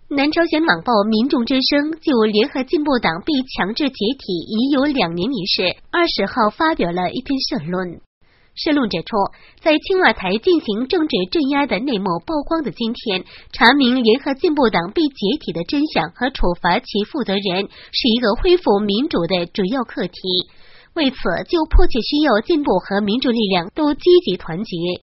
南朝鲜网报《民众之声》就联合进步党被强制解体已有2年一事，20号发表了一篇社论。社论指出，在青瓦台进行政治镇压的内幕曝光的今天，查明联合进步党被解体的真相和处罚其负责人，是一个恢复民主的主要课题。为此，就迫切需要进步和民主力量都积极团结。